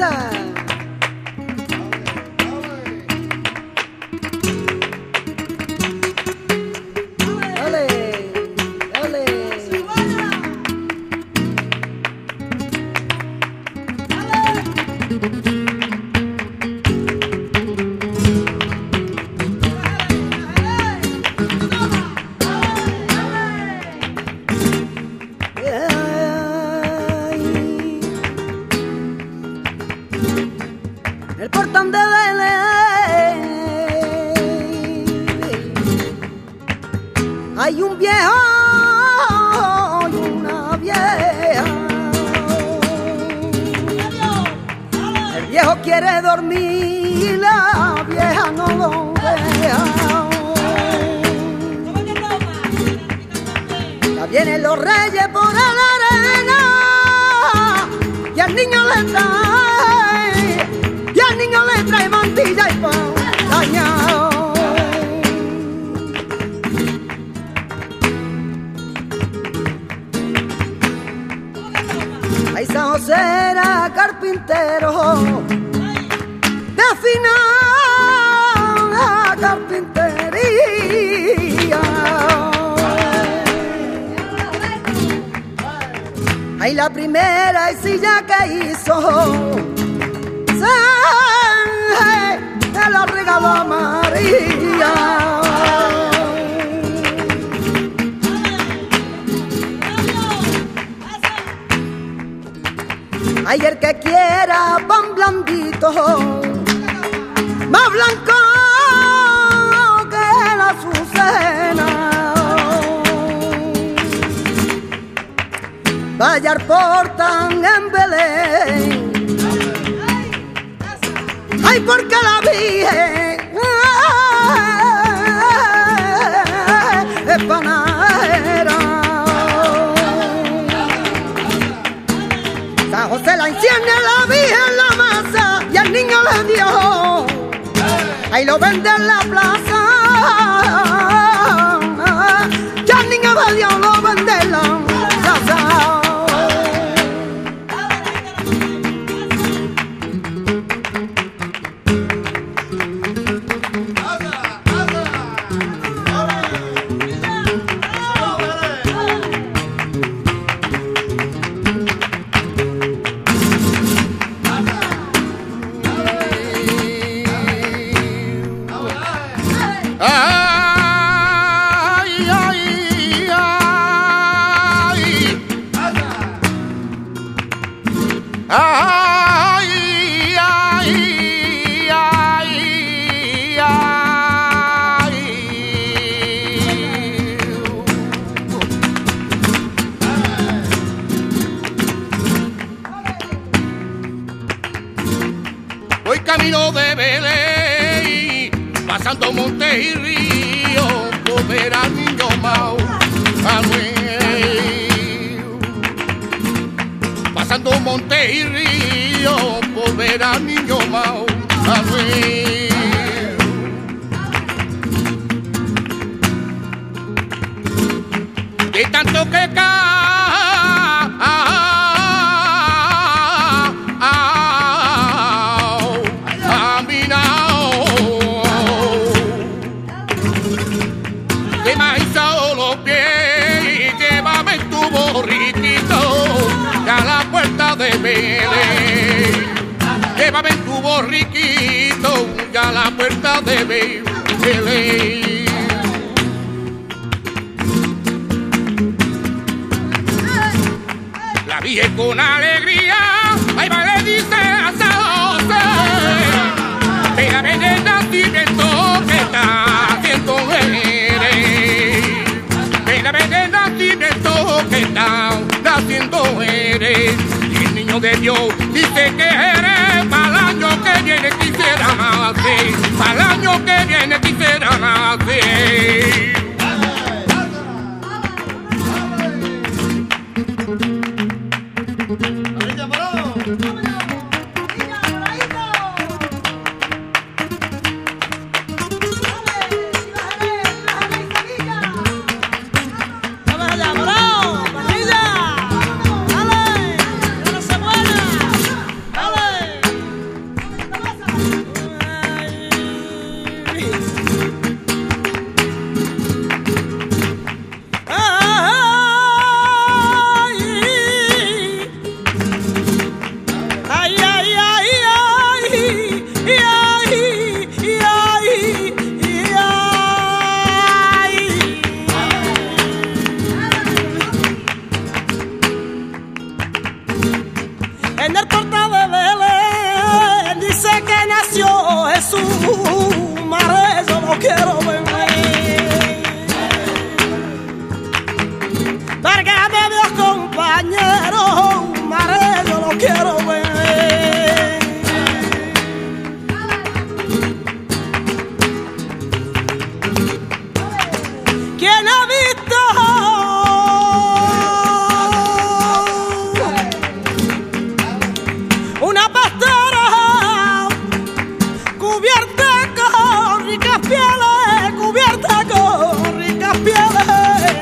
¡Esa! El portón de Belén hay un viejo y una vieja. El viejo quiere dormir y la vieja no lo deja. Ya vienen los reyes por la arena y al niño le trae mantilla y pan dañado. Ahí San José era carpintero de fina carpintería. Ahí la primera silla que hizo se la regaló a María. Ay, el que quiera pan blandito, más blanco que la azucena, vaya al portón en Belén. Ay, porque la Virgen es panadera. San José la enciende, la Virgen la masa y al niño le dio. Ahí lo vende en la plaza. Ya el niño le dio, lo vende en la plaza. Voy camino de Belén, pasando montes y ríos, por ver al niño Mao Manuel. Pasando montes y ríos, por ver al niño Mao Manuel. De tanto que de Belén, llévame en tu borriquito ya a la puerta de Belén. La vi con alegría, ahí va le dice a San José, espérame en el nacimiento que está haciendo eres, espérame en el nacimiento que está haciendo eres. De Dios dice que eres para el año que viene quisiera nacer, para el año que viene quisiera nacer. nació Jesús, mare, yo lo quiero ver. Válgame Dios, compañero, mare, yo lo quiero ver. ¿Quién ha visto una pastora cubierta con ricas pieles, cubierta con ricas pieles?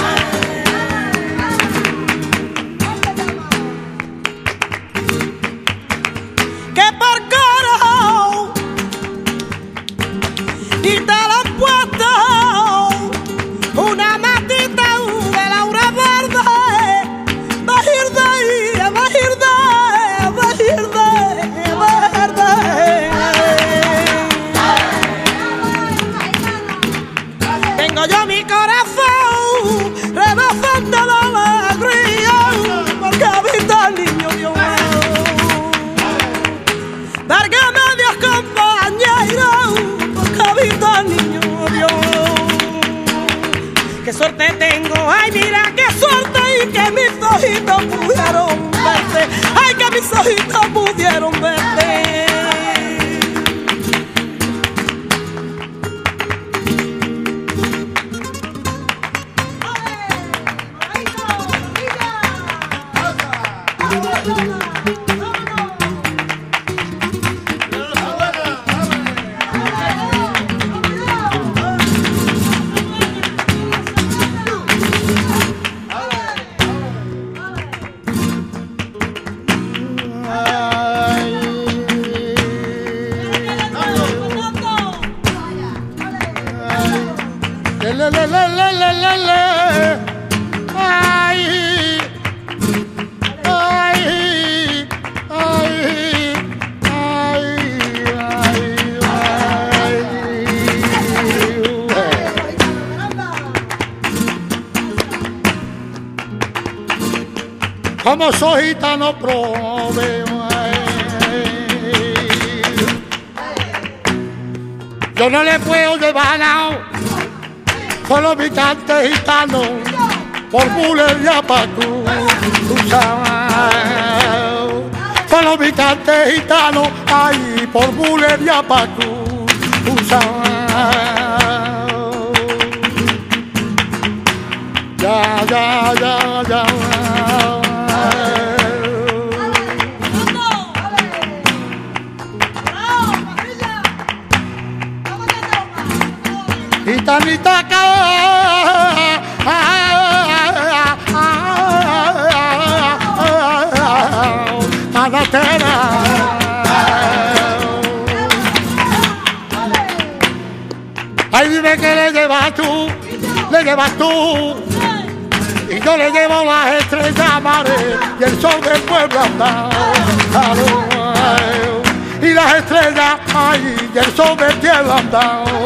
Que por coro y te lo han puesto una matita de laura verde, verde, verde. Tengo yo mi corazón rebosante de alegría, porque habita el niño Dios mío. Válgame Dios, compañero, porque habita el niño Dios. Qué suerte tengo, ay mira qué suerte, y que mis ojitos pudieron verte, ay que mis ojitos pudieron verte. Como soy gitano prove, yo no le puedo llevar nada, solo mi cante gitano, por bulería pa' tú sabes. Solo mi cante gitano, ay, por bulería pa' tú sabes. Ya. Gitanita manatera, ay dime que le llevas tú, y yo le llevo las estrellas mares y el sol del pueblo andado, y las estrellas, ay, y el sol del cielo andado.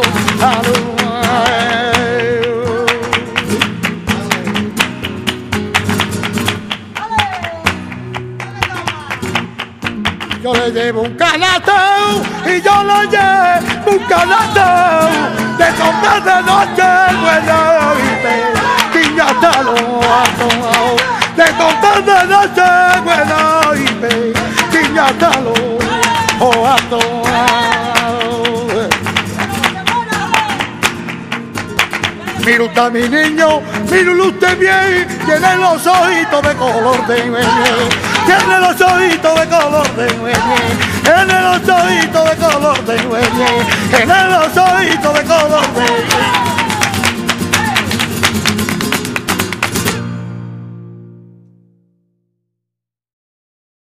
Yo le llevo un canasto y yo le llevo un canasto de comprar de noche, bueno, y piñata lo ato, de comprar de noche, bueno, y piñata lo ato. Mira usted mi niño, míralo usted bien, tiene los ojitos de color de miel, tiene los ojitos de color de miel, tiene los ojitos de color de miel, tiene los ojitos